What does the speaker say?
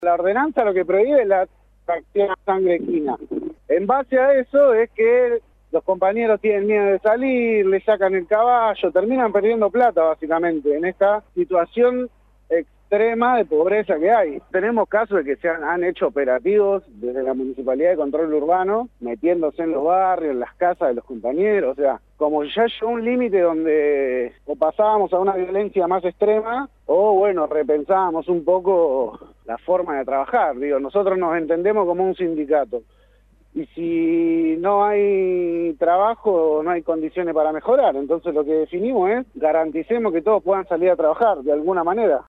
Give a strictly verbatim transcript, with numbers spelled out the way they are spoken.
La ordenanza lo que prohíbe es la tracción a sangre equina. En base a eso es que los compañeros tienen miedo de salir, le sacan el caballo, terminan perdiendo plata básicamente en esta situación extrema de pobreza que hay. Tenemos casos de que se han, han hecho operativos desde la Municipalidad de Control Urbano, metiéndose en los barrios, en las casas de los compañeros, o sea, como ya llegó un límite donde o pasábamos a una violencia más extrema, o bueno, repensábamos un poco la forma de trabajar. Digo, nosotros nos entendemos como un sindicato. Y si no hay trabajo, no hay condiciones para mejorar. Entonces lo que definimos es garanticemos que todos puedan salir a trabajar de alguna manera.